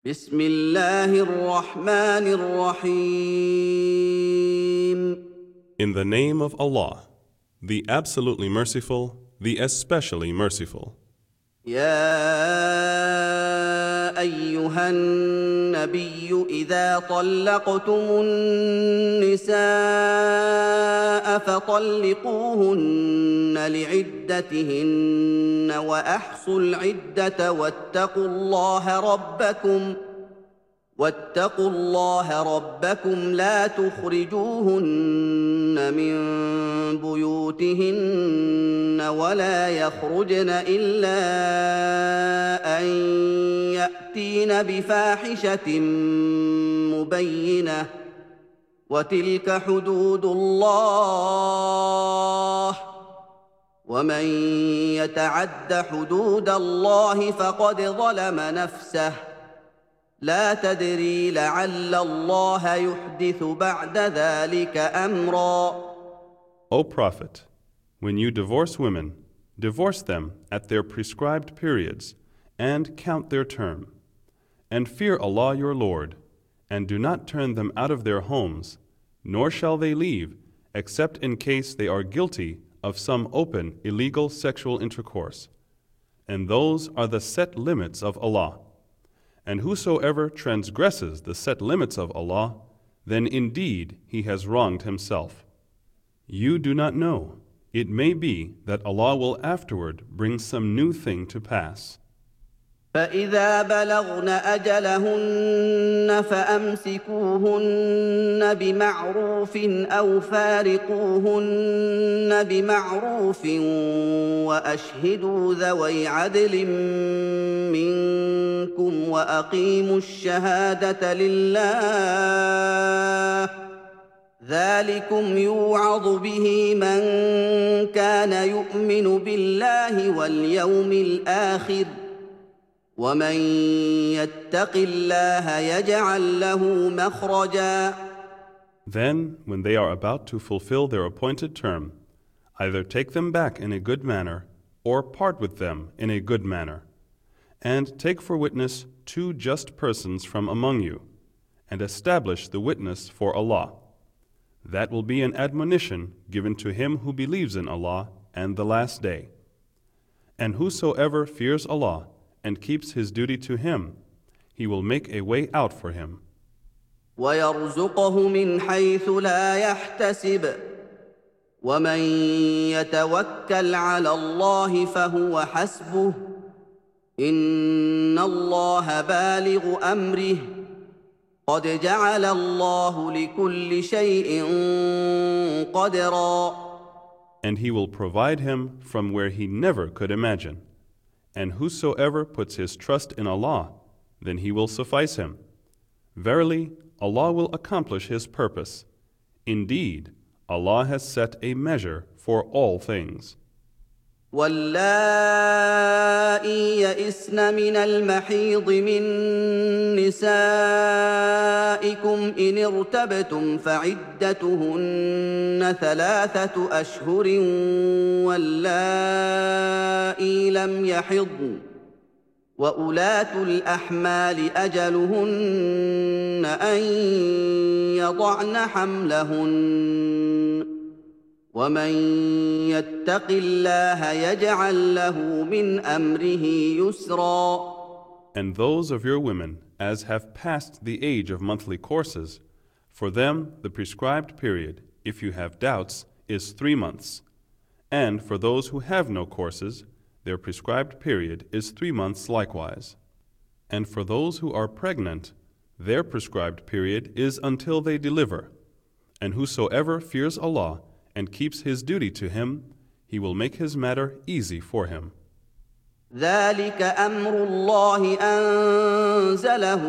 بسم الله الرحمن الرحيم. In the name of Allah, the absolutely merciful, the especially merciful. يا أيها النبي إذا طلقتم النساء فطلقوهن لعدتهن وأحصوا العدة واتقوا الله ربكم لا تخرجوهن من بيوتهن ولا يخرجن إلا أن يأتين بفاحشة مبينة وتلك حدود الله ومن يتعد حدود الله فقد ظلم نفسه لا تدري لعل الله يحدث بعد ذلك أمرا. O Prophet, when you divorce women, divorce them at their prescribed periods and count their term. And fear Allah your Lord, and do not turn them out of their homes, nor shall they leave, except in case they are guilty of some open illegal sexual intercourse. And those are the set limits of Allah. And whosoever transgresses the set limits of Allah, then indeed he has wronged himself. You do not know. It may be that Allah will afterward bring some new thing to pass. فإذا بلغن أجلهن فأمسكوهن بمعروف أو فارقوهن بمعروف وأشهدوا ذوي عدل منكم وأقيموا الشهادة لله ذلكم يوعظ به من كان يؤمن بالله واليوم الآخر ومن يتق الله يجعل له مخرجا. Then, when they are about to fulfill their appointed term, either take them back in a good manner, or part with them in a good manner, and take for witness two just persons from among you, and establish the witness for Allah. That will be an admonition given to him who believes in Allah and the last day. And whosoever fears Allah and keeps his duty to him, he will make a way out for him. وَيَرْزُقَهُ مِنْ حَيْثُ لَا يَحْتَسِبُ وَمَنْ يَتَوَكَّلْ عَلَى اللَّهِ فَهُوَ حَسْبُهُ إِنَّ اللَّهَ بَالِغُ أَمْرِهِ قَدْ جَعَلَ اللَّهُ لِكُلِّ شَيْءٍ قَدْرًا. And he will provide him from where he never could imagine. And whosoever puts his trust in Allah, then he will suffice him. Verily, Allah will accomplish his purpose. Indeed, Allah has set a measure for all things. واللائي يئسن من المحيض من نسائكم إن ارتبتم فعدتهن 3 أشهر واللائي لم يحضن وأولاة الأحمال أجلهن أن يضعن حملهن ومن يتق الله يجعل له من أمره يسرا. And those of your women as have passed the age of monthly courses, for them the prescribed period, if you have doubts, is 3 months. And for those who have no courses, their prescribed period is 3 months likewise. And for those who are pregnant, their prescribed period is until they deliver. And whosoever fears Allah and keeps his duty to him, he will make his matter easy for him. ذلك أمر الله أنزله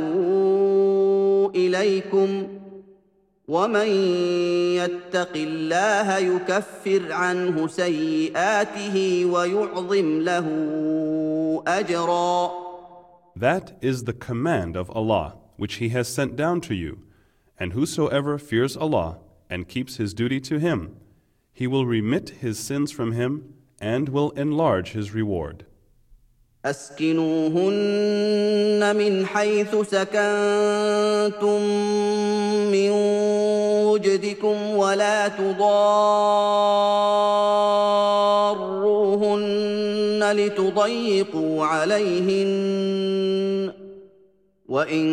إليكم ومن يتق الله يكفر عنه سيئاته ويعظم له أجرا. That is the command of Allah, which He has sent down to you. And whosoever fears Allah and keeps his duty to Him, He will remit his sins from him and will enlarge his reward. أسكنوهن من حيث سكنتم من وجدكم ولا تضاروهن لتضيقوا عليهن وإن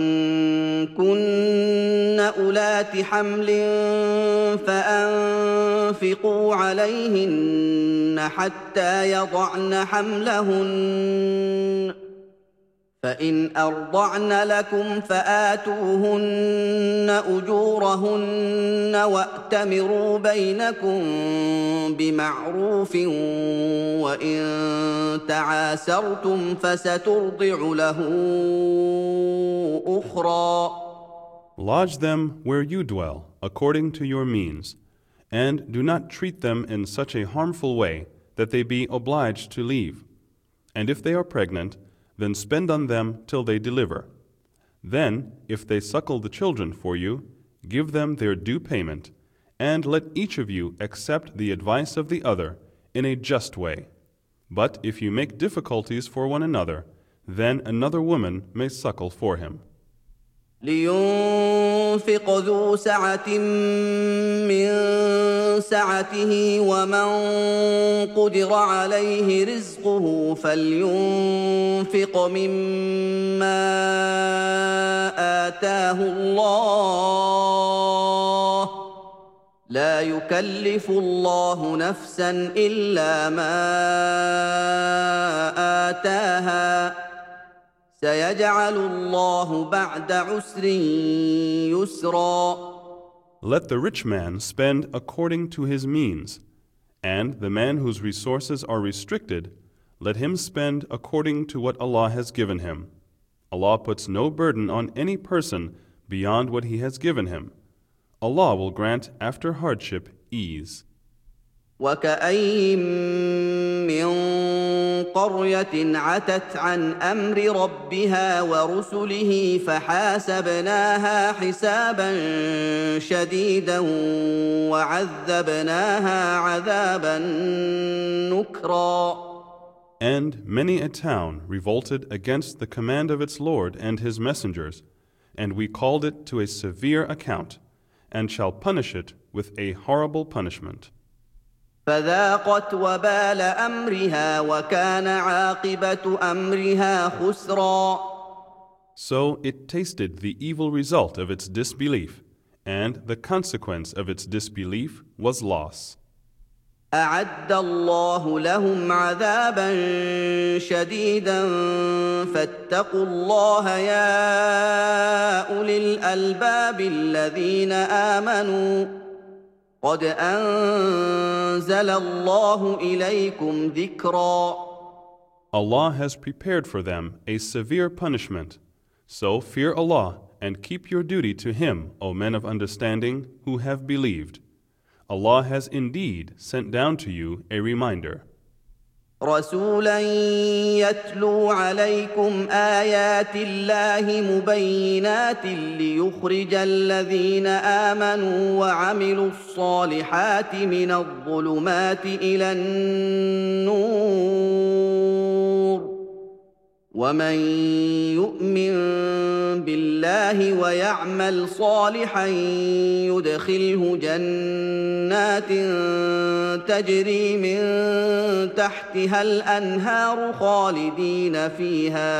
كن أولات حمل فأنفقوا عليهن حتى يضعن حملهن فإن أرضعن لكم فآتوهن أجورهن وأتمروا بينكم بمعروف وإن تعاسرتم فسترضع له أخرى. Lodge them where you dwell, according to your means, and do not treat them in such a harmful way that they be obliged to leave. And if they are pregnant, then spend on them till they deliver. Then, if they suckle the children for you, give them their due payment, and let each of you accept the advice of the other in a just way. But if you make difficulties for one another, then another woman may suckle for him. لينفق ذو سعة من سعته ومن قدر عليه رزقه فلينفق مما آتاه الله لا يكلف الله نفسا إلا ما آتاها سيجعل الله بعد عسر يسرا. Let the rich man spend according to his means, and the man whose resources are restricted, let him spend according to what Allah has given him. Allah puts no burden on any person beyond what He has given him. Allah will grant after hardship ease. وكأين من قرية عتت عن أمر ربها ورسله فحاسبناها حسابا شديدا وعذبناها عذابا نكرا. And many a town revolted against the command of its Lord and His messengers, and we called it to a severe account, and shall punish it with a horrible punishment. فذاقت وبال أمرها وكان عاقبة أمرها خسرا. So it tasted the evil result of its disbelief, and the consequence of its disbelief was loss. أعد الله لهم عذابا شديدا فاتقوا الله يا أولي الألباب الذين آمنوا قد أنزل الله إليكم ذكرا. Allah has prepared for them a severe punishment. So fear Allah and keep your duty to Him, O men of understanding who have believed. Allah has indeed sent down to you a reminder. رسولا يتلو عليكم آيات الله مبينات ليخرج الذين آمنوا وعملوا الصالحات من الظلمات إلى النور ومن يؤمن بالله ويعمل صالحا يدخله جنات تجري من تحتها الأنهار خالدين فيها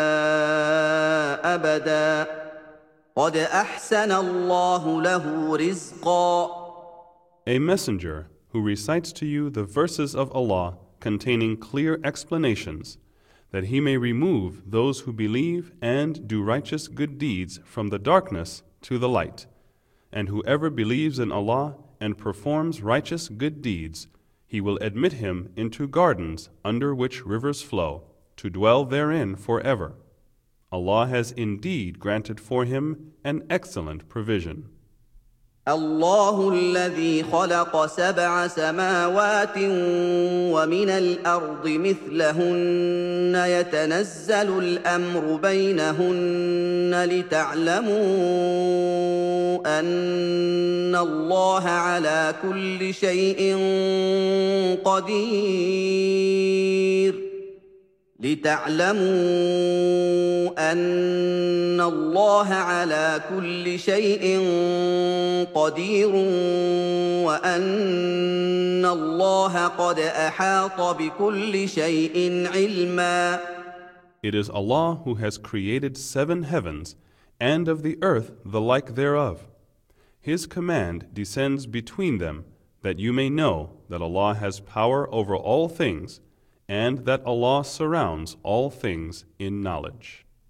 أبدا قد أحسن الله له رزقا. A messenger who recites to you the verses of Allah containing clear explanations, that He may remove those who believe and do righteous good deeds from the darkness to the light. And whoever believes in Allah and performs righteous good deeds, He will admit him into gardens under which rivers flow, to dwell therein forever. Allah has indeed granted for him an excellent provision. الله الذي خلق سبع سماوات ومن الأرض مثلهن يتنزل الأمر بينهن لتعلموا أن الله على كل شيء قدير لتعلموا أن الله على كل شيء قدير وأن الله قد أحاط بكل شيء علما. It is Allah who has created 7 heavens, and of the earth the like thereof. His command descends between them, that you may know that Allah has power over all things, and that Allah surrounds all things in knowledge.